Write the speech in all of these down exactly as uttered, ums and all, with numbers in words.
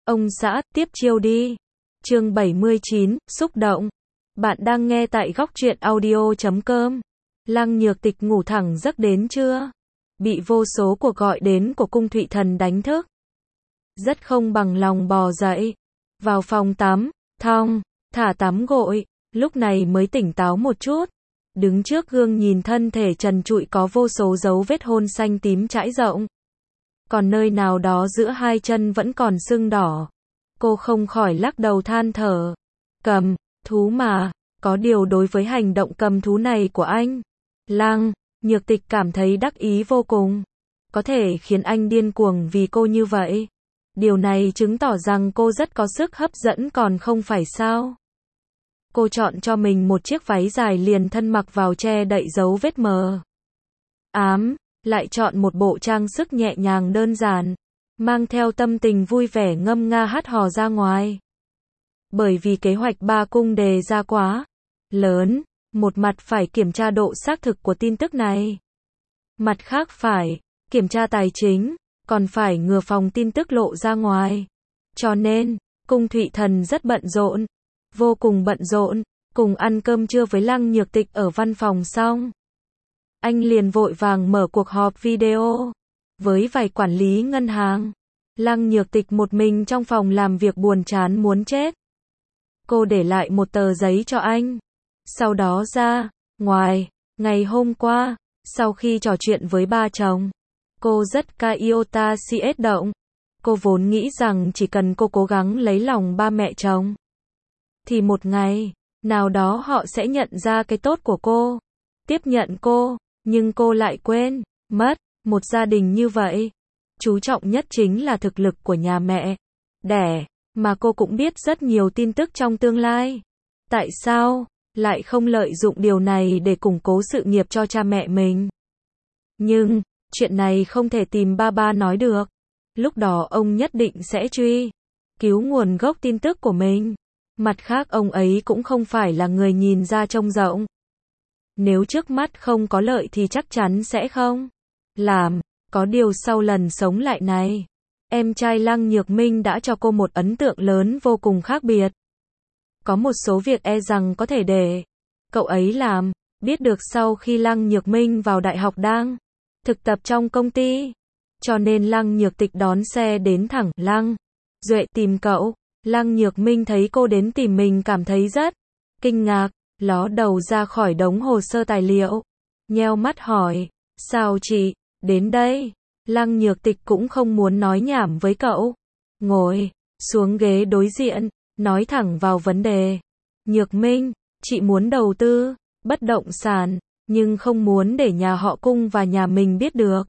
Ông xã, tiếp chiêu đi. Chương bảy mươi chín, xúc động. Bạn đang nghe tại góc truyện audio chấm com. Lăng Nhược Tịch ngủ thẳng giấc đến trưa. Bị vô số cuộc gọi đến của cung Thụy Thần đánh thức. Rất không bằng lòng bò dậy. Vào phòng tắm, thong, thả tắm gội. Lúc này mới tỉnh táo một chút. Đứng trước gương nhìn thân thể trần trụi có vô số dấu vết hôn xanh tím trải rộng. Còn nơi nào đó giữa hai chân vẫn còn sưng đỏ. Cô không khỏi lắc đầu than thở. Cầm thú mà, có điều đối với hành động cầm thú này của anh, Lăng Nhược Tịch cảm thấy đắc ý vô cùng. Có thể khiến anh điên cuồng vì cô như vậy. Điều này chứng tỏ rằng cô rất có sức hấp dẫn còn không phải sao. Cô chọn cho mình một chiếc váy dài liền thân mặc vào che đậy dấu vết mờ ám, lại chọn một bộ trang sức nhẹ nhàng đơn giản, mang theo tâm tình vui vẻ ngâm nga hát hò ra ngoài. Bởi vì kế hoạch ba cung đề ra quá lớn, một mặt phải kiểm tra độ xác thực của tin tức này, mặt khác phải kiểm tra tài chính, còn phải ngừa phòng tin tức lộ ra ngoài. Cho nên, cung Thụy Thần rất bận rộn, vô cùng bận rộn. Cùng ăn cơm trưa với Lăng Nhược Tịch ở văn phòng xong, anh liền vội vàng mở cuộc họp video với vài quản lý ngân hàng. Lăng Nhược Tịch một mình trong phòng làm việc buồn chán muốn chết. Cô để lại một tờ giấy cho anh. Sau đó ra ngoài. Ngày hôm qua, sau khi trò chuyện với ba chồng, cô rất ca iota cs động. Cô vốn nghĩ rằng chỉ cần cô cố gắng lấy lòng ba mẹ chồng, thì một ngày nào đó họ sẽ nhận ra cái tốt của cô, tiếp nhận cô. Nhưng cô lại quên mất, một gia đình như vậy, chú trọng nhất chính là thực lực của nhà mẹ đẻ, mà cô cũng biết rất nhiều tin tức trong tương lai. Tại sao lại không lợi dụng điều này để củng cố sự nghiệp cho cha mẹ mình? Nhưng, chuyện này không thể tìm ba ba nói được. Lúc đó ông nhất định sẽ truy cứu nguồn gốc tin tức của mình. Mặt khác ông ấy cũng không phải là người nhìn ra trông rộng. Nếu trước mắt không có lợi thì chắc chắn sẽ không làm. Có điều sau lần sống lại này, em trai Lăng Nhược Minh đã cho cô một ấn tượng lớn vô cùng khác biệt. Có một số việc e rằng có thể để cậu ấy làm. Biết được sau khi Lăng Nhược Minh vào đại học đang thực tập trong công ty, cho nên Lăng Nhược Tịch đón xe đến thẳng Lăng Duệ tìm cậu. Lăng Nhược Minh thấy cô đến tìm mình cảm thấy rất kinh ngạc, ló đầu ra khỏi đống hồ sơ tài liệu, nheo mắt hỏi, sao chị đến đây? Lăng Nhược Tịch cũng không muốn nói nhảm với cậu, ngồi xuống ghế đối diện, nói thẳng vào vấn đề. Nhược Minh, chị muốn đầu tư bất động sản, nhưng không muốn để nhà họ Cung và nhà mình biết được.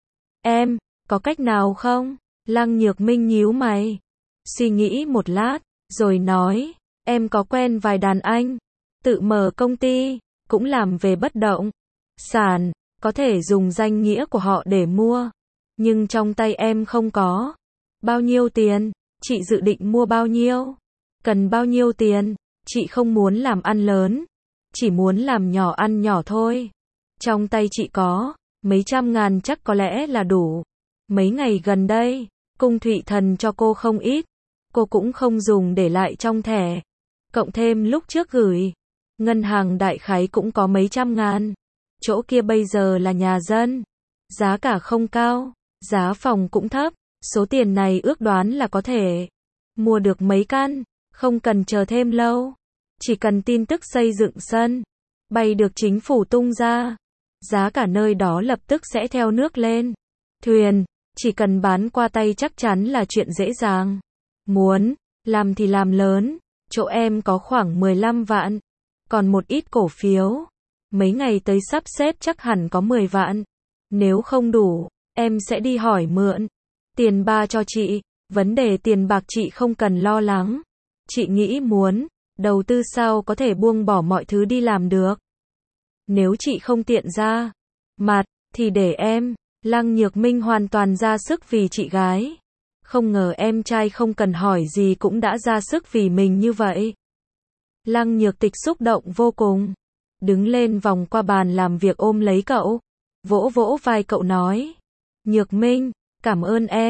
Em có cách nào không? Lăng Nhược Minh nhíu mày, suy nghĩ một lát, rồi nói, em có quen vài đàn anh, tự mở công ty, cũng làm về bất động sản, có thể dùng danh nghĩa của họ để mua, nhưng trong tay em không có. Bao nhiêu tiền? Chị dự định mua bao nhiêu? Cần bao nhiêu tiền? Chị không muốn làm ăn lớn, chỉ muốn làm nhỏ ăn nhỏ thôi. Trong tay chị có mấy trăm ngàn chắc có lẽ là đủ. Mấy ngày gần đây, cung Thụy Thần cho cô không ít, cô cũng không dùng để lại trong thẻ. Cộng thêm lúc trước gửi ngân hàng đại khái cũng có mấy trăm ngàn. Chỗ kia bây giờ là nhà dân, giá cả không cao, giá phòng cũng thấp. Số tiền này ước đoán là có thể mua được mấy căn, không cần chờ thêm lâu. Chỉ cần tin tức xây dựng sân bay được chính phủ tung ra, giá cả nơi đó lập tức sẽ theo nước lên thuyền. Chỉ cần bán qua tay chắc chắn là chuyện dễ dàng. Muốn làm thì làm lớn. Chỗ em có khoảng mười lăm vạn, còn một ít cổ phiếu. Mấy ngày tới sắp xếp chắc hẳn có mười vạn. Nếu không đủ, em sẽ đi hỏi mượn tiền ba cho chị. Vấn đề tiền bạc chị không cần lo lắng. Chị nghĩ muốn đầu tư sao có thể buông bỏ mọi thứ đi làm được. Nếu chị không tiện ra mặt, thì để em. Lăng Nhược Minh hoàn toàn ra sức vì chị gái. Không ngờ em trai không cần hỏi gì cũng đã ra sức vì mình như vậy. Lăng Nhược Tịch xúc động vô cùng. Đứng lên vòng qua bàn làm việc ôm lấy cậu. Vỗ vỗ vai cậu nói. Nhược Minh, cảm ơn em.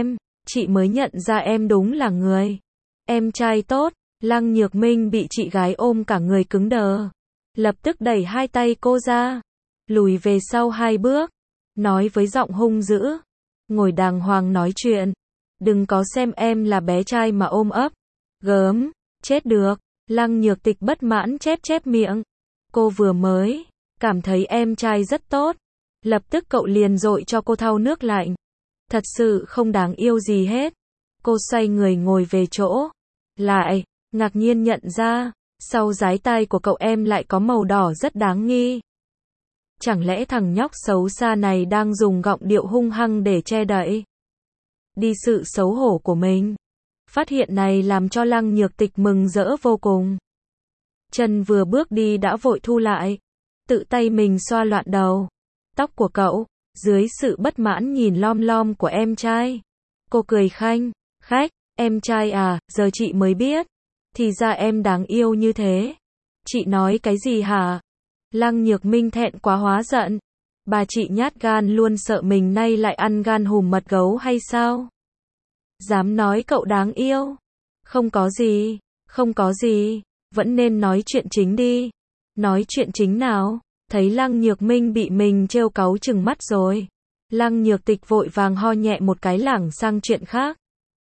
chị mới nhận ra em đúng là người em trai tốt. Lăng Nhược Minh bị chị gái ôm cả người cứng đờ. Lập tức đẩy hai tay cô ra, lùi về sau hai bước, nói với giọng hung dữ. Ngồi đàng hoàng nói chuyện. Đừng có xem em là bé trai mà ôm ấp. Gớm, chết được. Lăng Nhược Tịch bất mãn chép chép miệng. Cô vừa mới cảm thấy em trai rất tốt. Lập tức cậu liền dội cho cô thau nước lạnh. Thật sự không đáng yêu gì hết. Cô xoay người ngồi về chỗ. Lại, ngạc nhiên nhận ra, sau dái tai của cậu em lại có màu đỏ rất đáng nghi. Chẳng lẽ thằng nhóc xấu xa này đang dùng giọng điệu hung hăng để che đậy đi sự xấu hổ của mình? Phát hiện này làm cho Lăng Nhược Tịch mừng rỡ vô cùng. Chân vừa bước đi đã vội thu lại, tự tay mình xoa loạn đầu tóc của cậu, dưới sự bất mãn nhìn lom lom của em trai. Cô cười khanh khách, em trai à, giờ chị mới biết, thì ra em đáng yêu như thế. Chị nói cái gì hả? Lăng Nhược Minh thẹn quá hóa giận. Bà chị nhát gan luôn, sợ mình nay lại ăn gan hùm mật gấu hay sao? Dám nói cậu đáng yêu? Không có gì, không có gì, vẫn nên nói chuyện chính đi. Nói chuyện chính nào? Thấy Lăng Nhược Minh bị mình trêu cáu chừng mắt rồi. Lăng Nhược Tịch vội vàng ho nhẹ một cái lảng sang chuyện khác.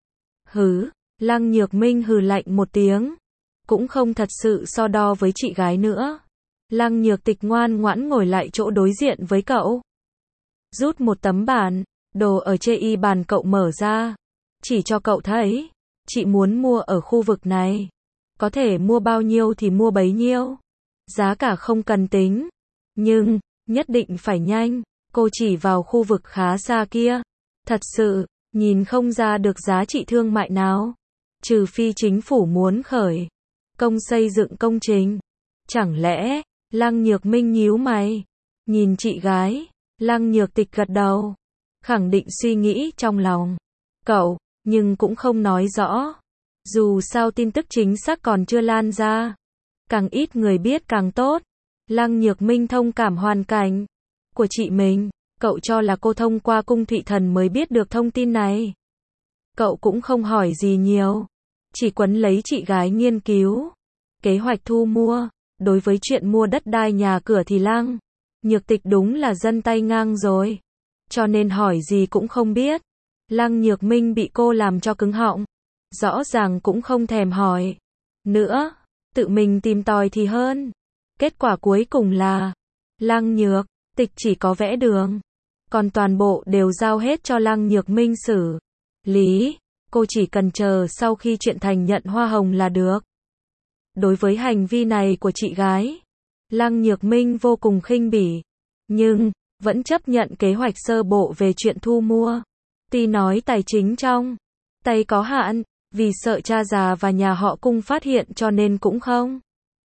Hứ, Lăng Nhược Minh hừ lạnh một tiếng. Cũng không thật sự so đo với chị gái nữa. Lăng Nhược Tịch ngoan ngoãn ngồi lại chỗ đối diện với cậu. Rút một tấm bản đồ ở trên y bàn cậu mở ra. Chỉ cho cậu thấy. Chị muốn mua ở khu vực này. Có thể mua bao nhiêu thì mua bấy nhiêu. Giá cả không cần tính. Nhưng, nhất định phải nhanh. Cô chỉ vào khu vực khá xa kia. Thật sự, nhìn không ra được giá trị thương mại nào. Trừ phi chính phủ muốn khởi công xây dựng công trình. Chẳng lẽ, Lăng Nhược Minh nhíu mày. Nhìn chị gái. Lăng Nhược Tịch gật đầu. Khẳng định suy nghĩ trong lòng. Cậu, nhưng cũng không nói rõ. Dù sao tin tức chính xác còn chưa lan ra. Càng ít người biết càng tốt. Lăng Nhược Minh thông cảm hoàn cảnh của chị mình. Cậu cho là cô thông qua cung Thụy Thần mới biết được thông tin này. Cậu cũng không hỏi gì nhiều. Chỉ quấn lấy chị gái nghiên cứu kế hoạch thu mua. Đối với chuyện mua đất đai nhà cửa thì Lăng Nhược Tịch đúng là dân tay ngang rồi. Cho nên hỏi gì cũng không biết. Lăng Nhược Minh bị cô làm cho cứng họng. Rõ ràng cũng không thèm hỏi nữa. Tự mình tìm tòi thì hơn. Kết quả cuối cùng là Lăng Nhược Tịch chỉ có vẽ đường. Còn toàn bộ đều giao hết cho Lăng Nhược Minh xử lý. Cô chỉ cần chờ sau khi chuyện thành nhận hoa hồng là được. Đối với hành vi này của chị gái, Lăng Nhược Minh vô cùng khinh bỉ. Nhưng, vẫn chấp nhận kế hoạch sơ bộ về chuyện thu mua. Tuy nói tài chính trong tay có hạn, vì sợ cha già và nhà họ Cung phát hiện cho nên cũng không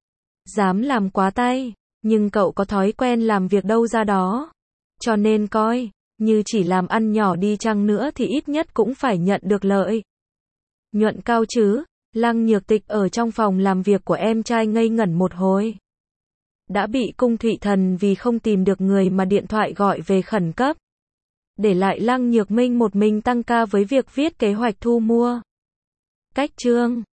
dám làm quá tay. Nhưng cậu có thói quen làm việc đâu ra đó. Cho nên coi như chỉ làm ăn nhỏ đi chăng nữa thì ít nhất cũng phải nhận được lợi nhuận cao chứ. Lăng Nhược Tịch ở trong phòng làm việc của em trai ngây ngẩn một hồi. Đã bị Cung Thụy Thần vì không tìm được người mà điện thoại gọi về khẩn cấp. Để lại Lăng Nhược Minh một mình tăng ca với việc viết kế hoạch thu mua. Cách chương